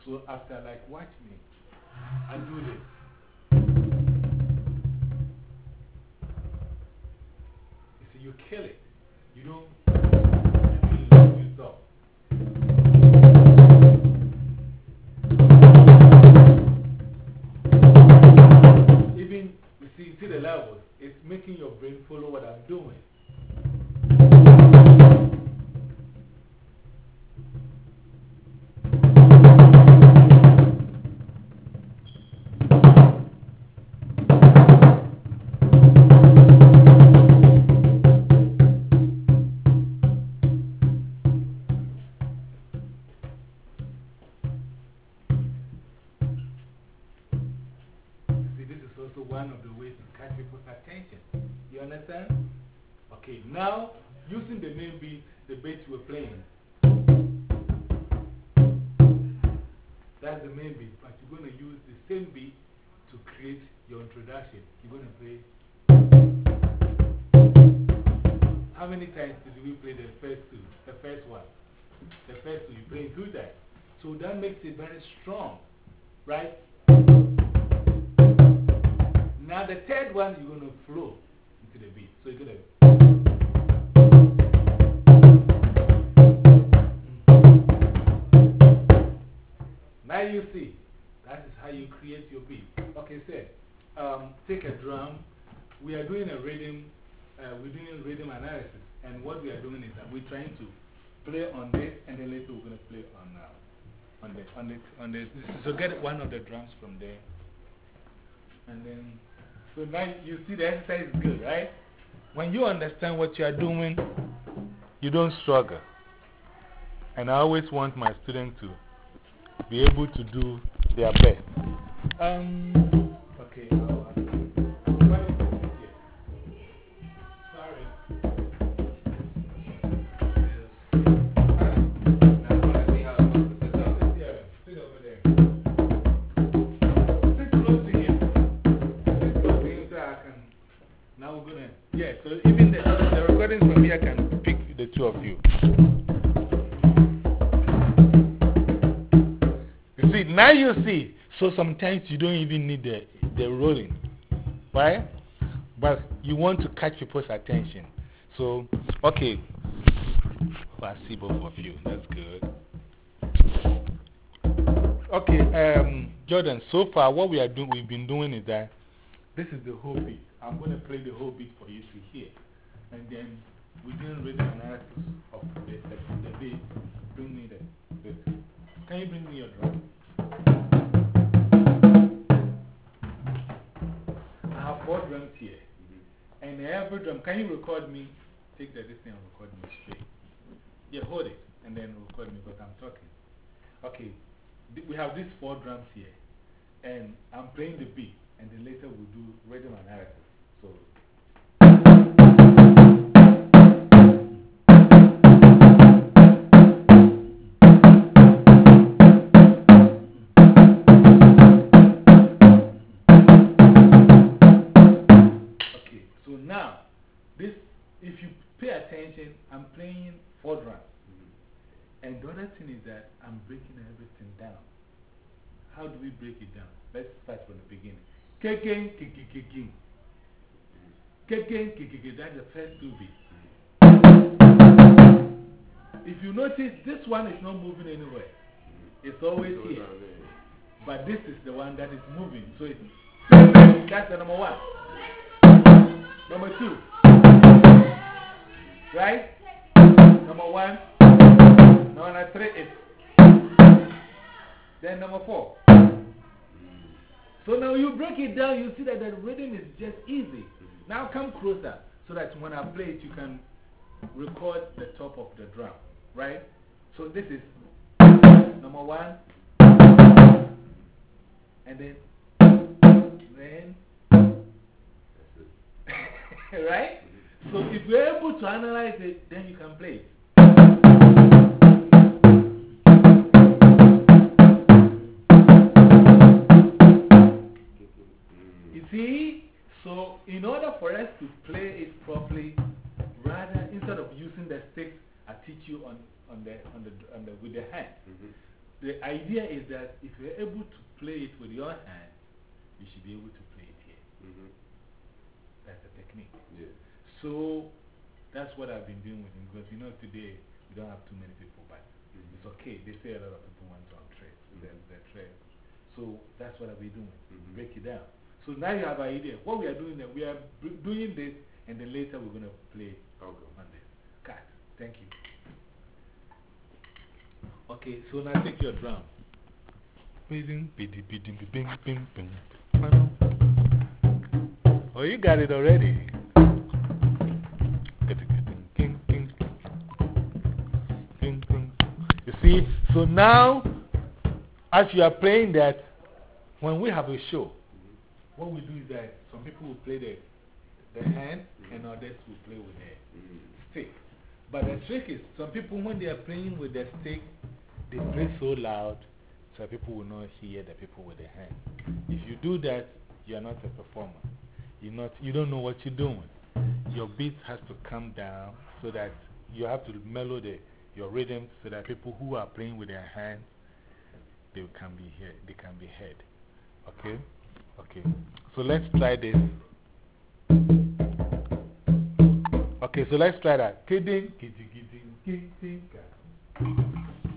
So after, like, watch me, I do this. You see, you kill it. You don't, you stop. Even, you see the levels, it's making your brain follow what I'm doing. See, this is also one of the ways to catch people's attention. You understand? Okay, now, using the main beat, the beat we're playing, that's the main beat, but you're going to use the same beat to create your introduction. You're going to play. How many times did we play the first two? The first one. The first two, you play 2 times. So that makes it very strong, right? Now the third one, you're going to flow into the beat. So you're going to. Now you see, that is how you create your beat. Okay, sir, take a drum. We are doing a rhythm, we're doing a rhythm analysis. And what we are doing is that we're trying to play on this, and then later we're going to play on this. So get one of the drums from there. And then, so now you see the exercise is good, right? When you understand what you are doing, you don't struggle. And I always want my students to be able to do their best. Okay, I'll ask you. I'm trying to sit here. Sorry. Now, I want to see how it looks. Sit here. Sit over there. Sit close to him. Sit close to him so I can. Now we're going to. Yeah, so even the recordings from here can pick the two of you. See, now you see, so sometimes you don't even need the rolling, right? But you want to catch people's attention. So, okay, I see both of you, that's good. Okay, Jordan, so far what we've been doing is that this is the whole beat. I'm going to play the whole beat for you to hear. And then we're doing rhythm analysis of the beat. Bring me this. Can you bring me your drum? I have 4 drums here. And every drum, can you record me? Take this thing and record me straight. Yeah, hold it and then record me because I'm talking. Okay, we have these 4 drums here. And I'm playing the beat. And then later we'll do rhythm analysis. So. So now, this, if you pay attention, I'm playing 4 drums. And the other thing is that I'm breaking everything down. How do we break it down? Let's start from the beginning. Kicking, kicking, kicking. Kicking, kicking, that's the first 2 beats. If you notice, this one is not moving anywhere. It's always here. But this is the one that is moving. So it's, that's the number 1. Number 2. Right? Number 1. Number 3 is. Then number 4. So now you break it down, you see that the rhythm is just easy. Now come closer so that when I play it, you can record the top of the drum. Right? So this is number 1. And then. Right? So if you're able to analyze it, then you can play it. You see? So in order for us to play it properly, rather instead of using the sticks, I teach you with the hand. The idea is that that if you're able to play it with your hand, you should be able to play it here. That's the technique. Yeah. So that's what I've been doing with him because you know today we don't have too many people, but it's okay. They say a lot of people want on trade. The trade. So that's what I've been doing. Break it down. So now you have an idea. What we are doing, we are doing this, and then later we're going to play on this. Cut. Thank you. Okay, so now take your drum. Oh, you got it already. You see, so now, as you are playing that, when we have a show, what we do is that some people will play the hand and others will play with the stick. But the trick is, some people, when they are playing with the stick, they play so loud, so people will not hear the people with the hand. If you do that, you are not a performer. You don't know what you're doing. Your beat has to come down so that you have to mellow your rhythm so that people who are playing with their hands, they can be heard. Okay? Okay. So let's try this. Okay, so let's try that. Kidding, kidding, kidding, kidding.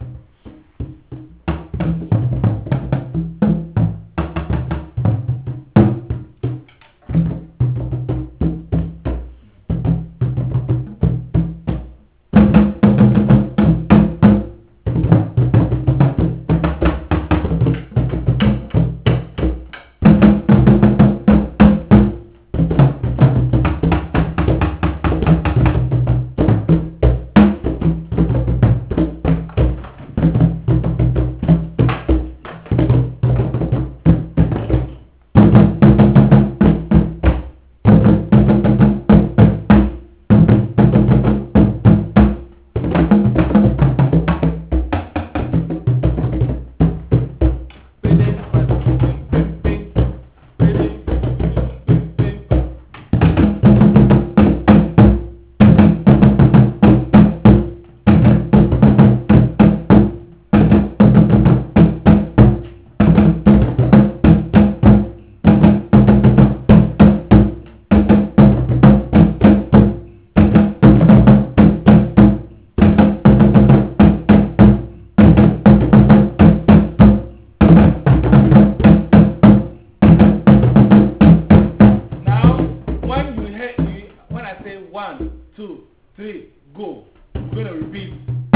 Go. We're going to repeat.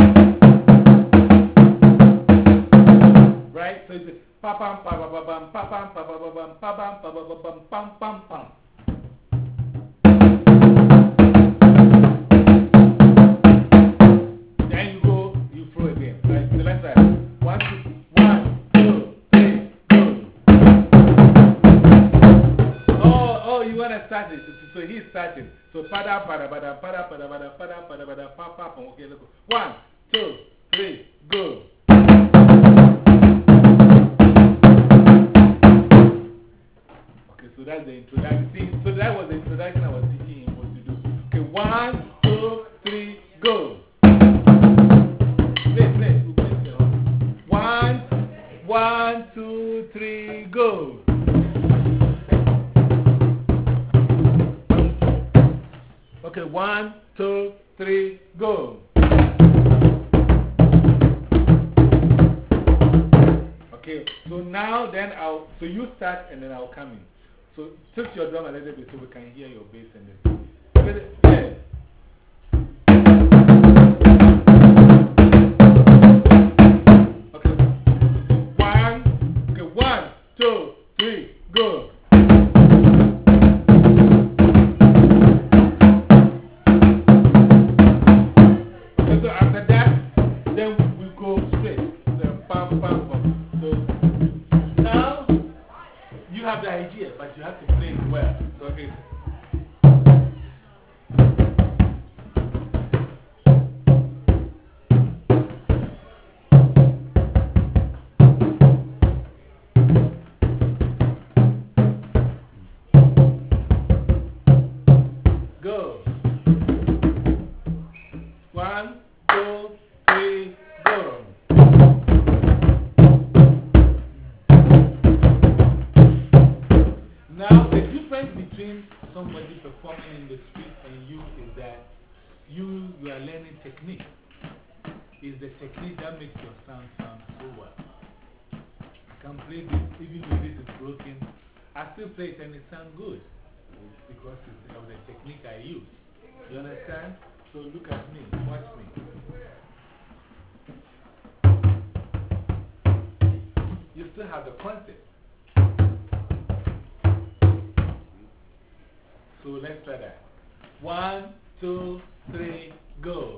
Right? So it's pa pam pa ba ba bam pa pam pa ba ba bam pa bam pa ba ba bam pam pam pam. Then you go, you throw again. Right? So let's try. 1, 2, 3, go. Oh, you want to start it. So he's starting. So pada pada pada pada pada pada pada pada pada pa pa pa. Okay, let's go. 1, 2, 3, go. Okay, so that's the introduction. See, so that was the introduction I was teaching him what to do. Okay, 1, 2, 3, go. Play. 1, 2, 3, go. Okay, 1, 2, 3, go. Okay, so now then so you start and then I'll come in. So tilt your drum a little bit so we can hear your bass and then. Play. Okay. 1, 2, 3, go. Okay, so after that, then we go straight. So pam, pam, pam. So now you have the idea, but you have to play it well. So okay. somebody performing in the street and you is that you are learning technique. It's the technique that makes your sound so well. I can play this, even though this is broken, I still play it and it sounds good because it's of the technique I use. You understand? So look at me, watch me. You still have the concept. So let's try that. 1, 2, 3, go.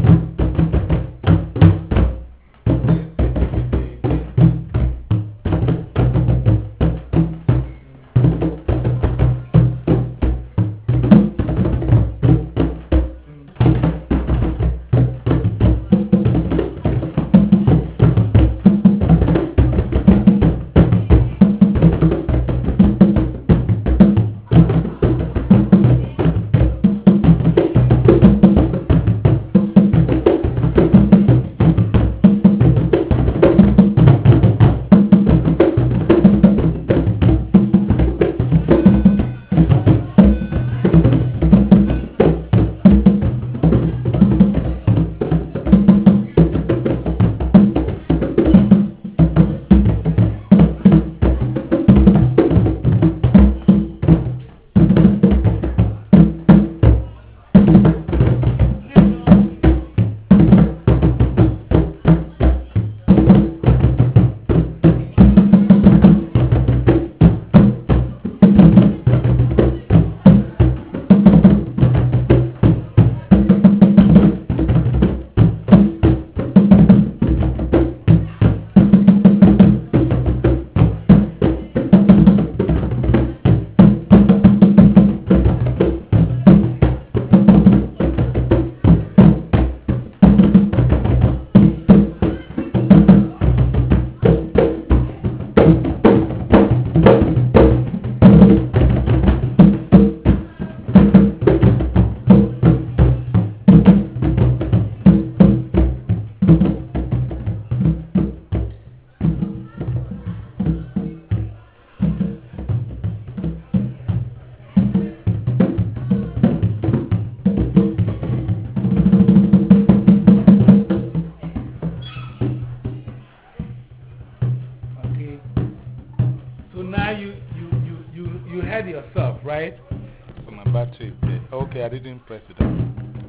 Yourself, right? So my battery is dead. Okay, I didn't press it up.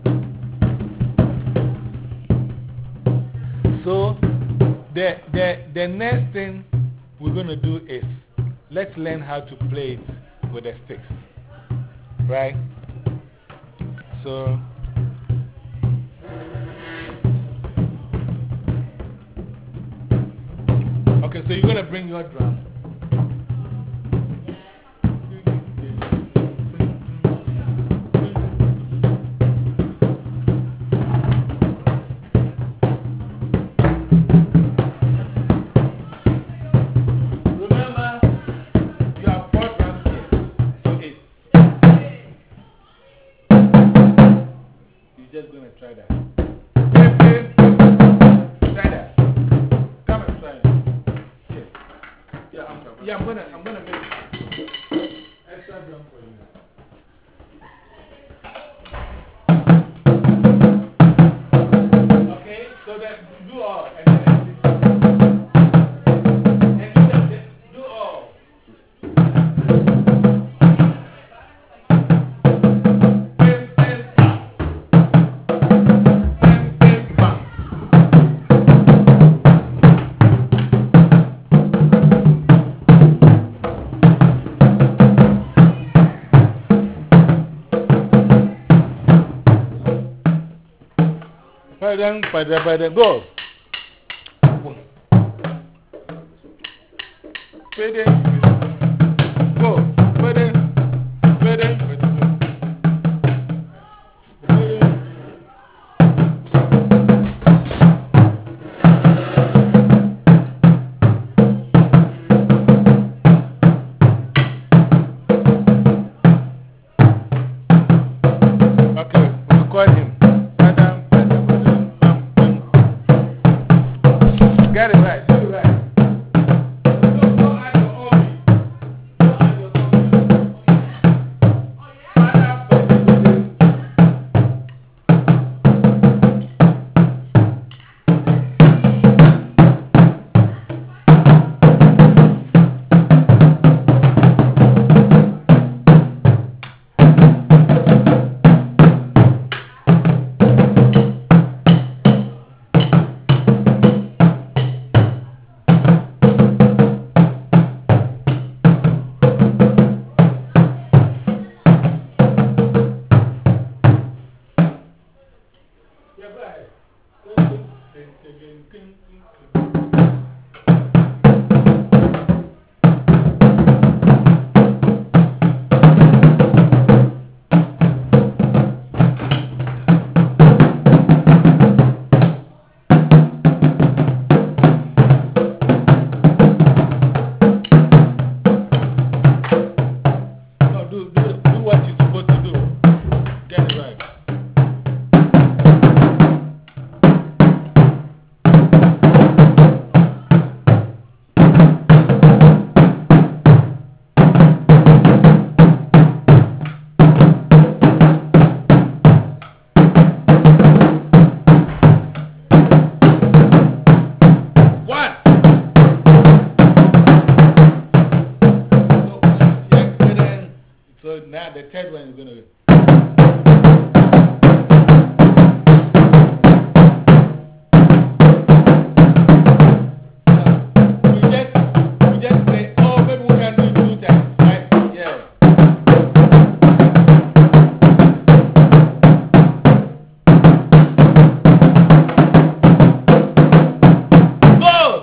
So the next thing we're going to do is let's learn how to play it with the sticks, right? So okay, so you're going to bring your drum. Just going to try that. Try that. Come and try it. Yeah, I'm gonna make extra drum for you. Okay, so that do all and then do all. Go. Pede. Go. Pede. Pede. Okay, we'll call him. Get it right, do it right. Don't add your own. Don't add your own. you're going to. We just say, oh, maybe we can do it 2 times, right? Yeah. Go!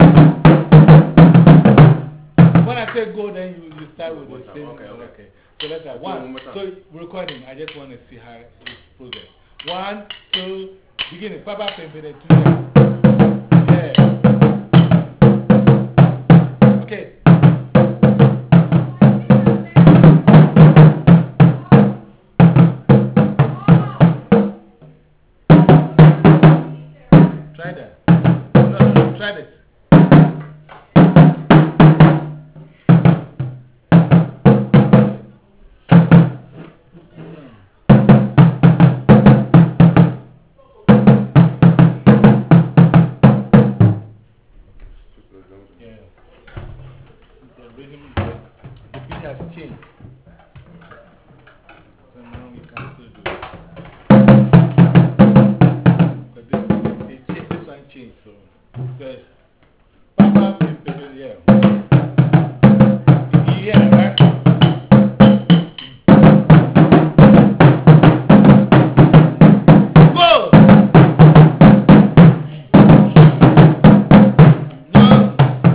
When I say go, then you start with the same. Okay. So let's have one more time. So recording, I just want to see how it's progress. 1, 2, beginning. Papa, pimp, 2 times. Yeah. Okay. Try that. No, try this. Yeah. The rhythm, the beat has changed. So now we can still do it. But this one changed, so. So, Papa, pimp, yeah. You hear that, right? Go! No!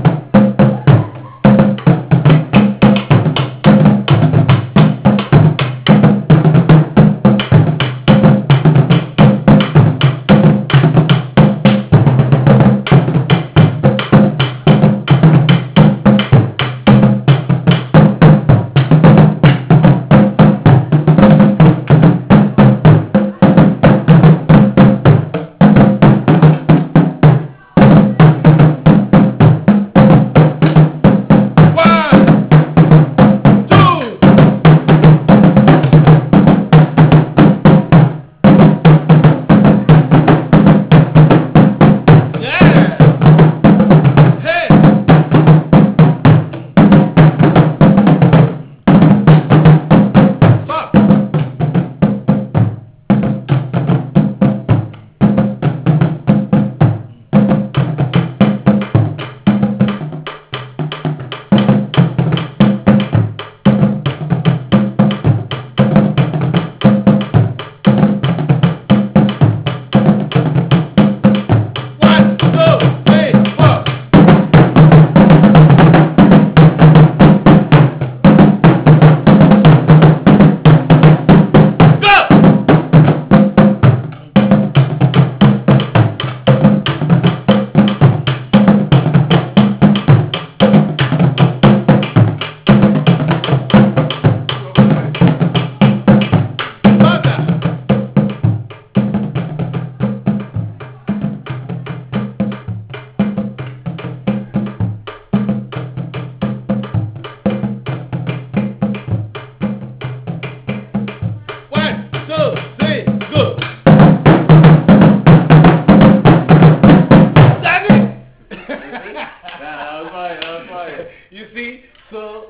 You see, so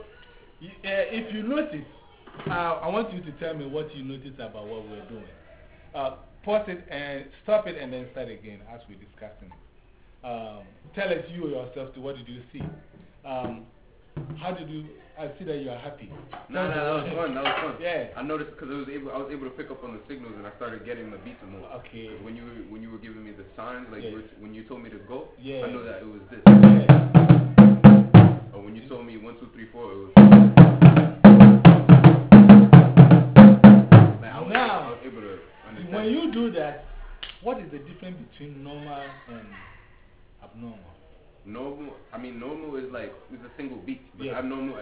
if you notice, I want you to tell me what you notice about what we're doing. Pause it and stop it and then start again as we're discussing it. Tell us you yourself, what did you see? How did you, I see that you are happy. That was fun. That was fun. Yeah. I noticed because I was able to pick up on the signals and I started getting the beats more. Okay. When you were giving me the signs, like when you told me to go, yeah. I know that it was this. Yeah. Or when you told me 1, 2, 3, 4, it was. Like, I was able to understand. When you do that, what is the difference between normal and abnormal? Normal is like, it's a single beat. But abnormal.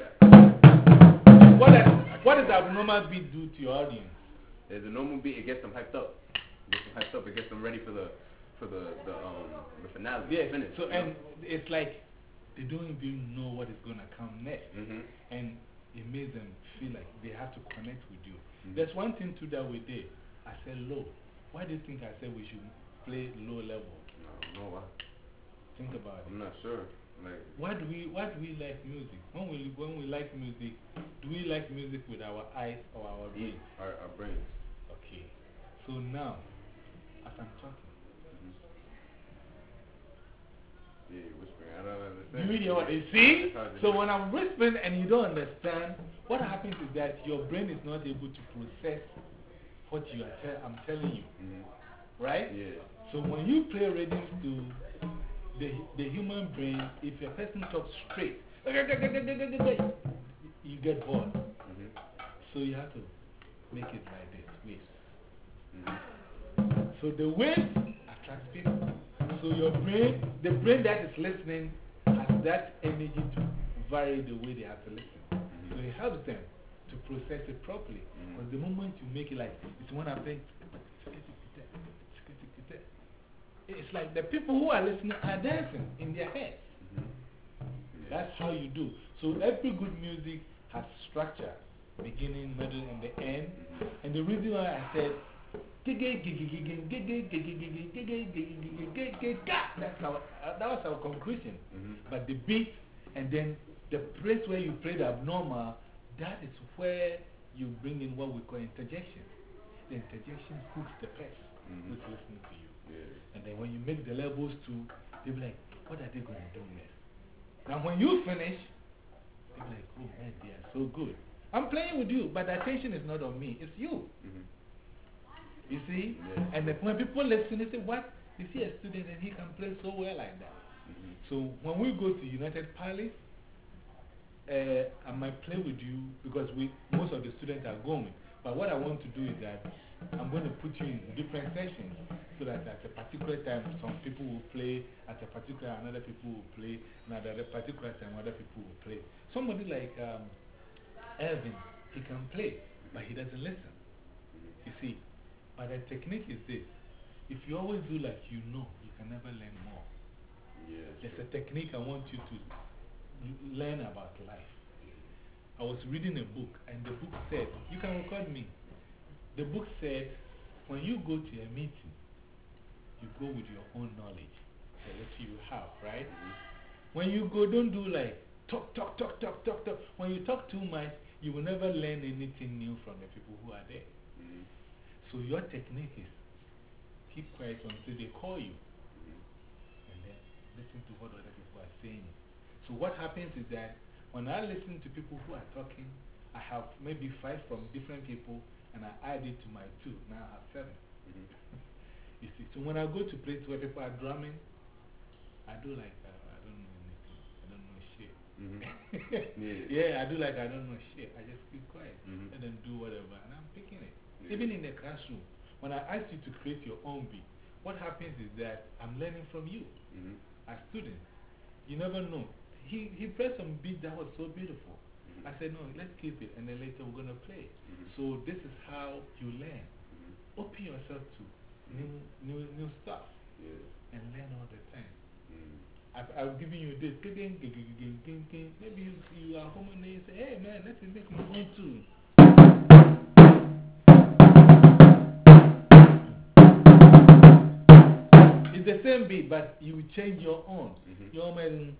What does abnormal beat do to your audience? There's a normal beat, it gets them hyped up. It gets them ready for the finale. Yes. Finish, so, and it's like they don't even know what is going to come next. And it makes them feel like they have to connect with you. There's one thing too that we did. I said low. Why do you think I said we should play low level? I don't know why. Think about it. I'm not sure. Like, why do we like music? When we like music, Do we like music with our eyes or our brains? Our brains. Okay. So now, as I'm talking, Yeah, you're whispering. I don't understand. do you hear what you see? So when I'm whispering and you don't understand, what happens is that your brain is not able to process what I'm telling you. Right? Yeah. So when you play rhythms to the human brain, if a person talks straight, you get bored. So you have to make it like this, waves. So the waves attract people. So your brain, the brain that is listening, has that energy to vary the way they have to listen. So it helps them to process it properly. Because the moment you make it like, it's one of things. It's like the people who are listening are dancing in their heads. That's how you do. So every good music has structure, beginning, middle, and the end. And the reason why I said, that was our conclusion. But the beat and then the place where you play the abnormal, that is where you bring in what we call interjection. The interjection hooks the person who's listening to you. And then when you make the levels too, they'll be like, what are they going to do next? Now when you finish, they'll be like, oh man, they are so good. I'm playing with you, but the attention is not on me, it's you. You see? And when people listen, they say, what? You see a student and he can play so well like that. So when we go to United Palace, I might play with you because most of the students are going. But what I want to do is that I'm going to put you in different sessions so that at a particular time, some people will play, at a particular another people will play, and at a particular time, other people will play. Somebody like Elvin, he can play, but he doesn't listen. You see? But the technique is this. If you always do like you know, you can never learn more. There's a technique I want you to learn about life. I was reading a book, and the book said, you can record me. The book said, when you go to a meeting, you go with your own knowledge, the little you have, right? When you go, don't do like talk. When you talk too much, you will never learn anything new from the people who are there. So your technique is keep quiet until they call you. And then listen to what other people are saying. So what happens is that when I listen to people who are talking, I have maybe 5 from different people, and I add it to my 2. Now I have 7. You see, so when I go to places where people are drumming, I do like I don't know anything. I don't know shit. Yeah, I do like I don't know shit. I just keep quiet. Let them do whatever, and I'm picking it. Even in the classroom, when I ask you to create your own beat, what happens is that I'm learning from you as students. You never know. He played some beat that was so beautiful. I said, no, let's keep it, and then later we're going to play. So this is how you learn. Open yourself to new stuff and learn all the time. I've given you this. Maybe you are home and you say, hey man, let me make my own too. It's the same beat, but you change your own. Your own.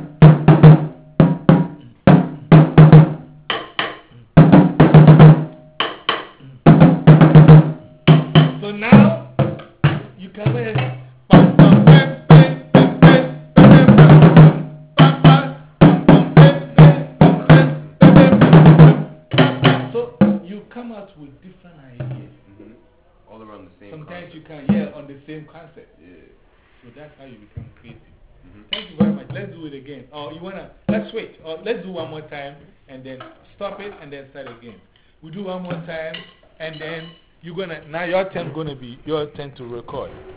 So now you come in. So you come out with different ideas. All around the same Sometimes concept. you can, on the same concept. So that's how you become creative. Thank you very much. Let's do it again. Or you wanna, let's switch. Or let's do one more time and then stop it and then start again. We do one more time and then you're gonna, now your turn gonna be your turn to record.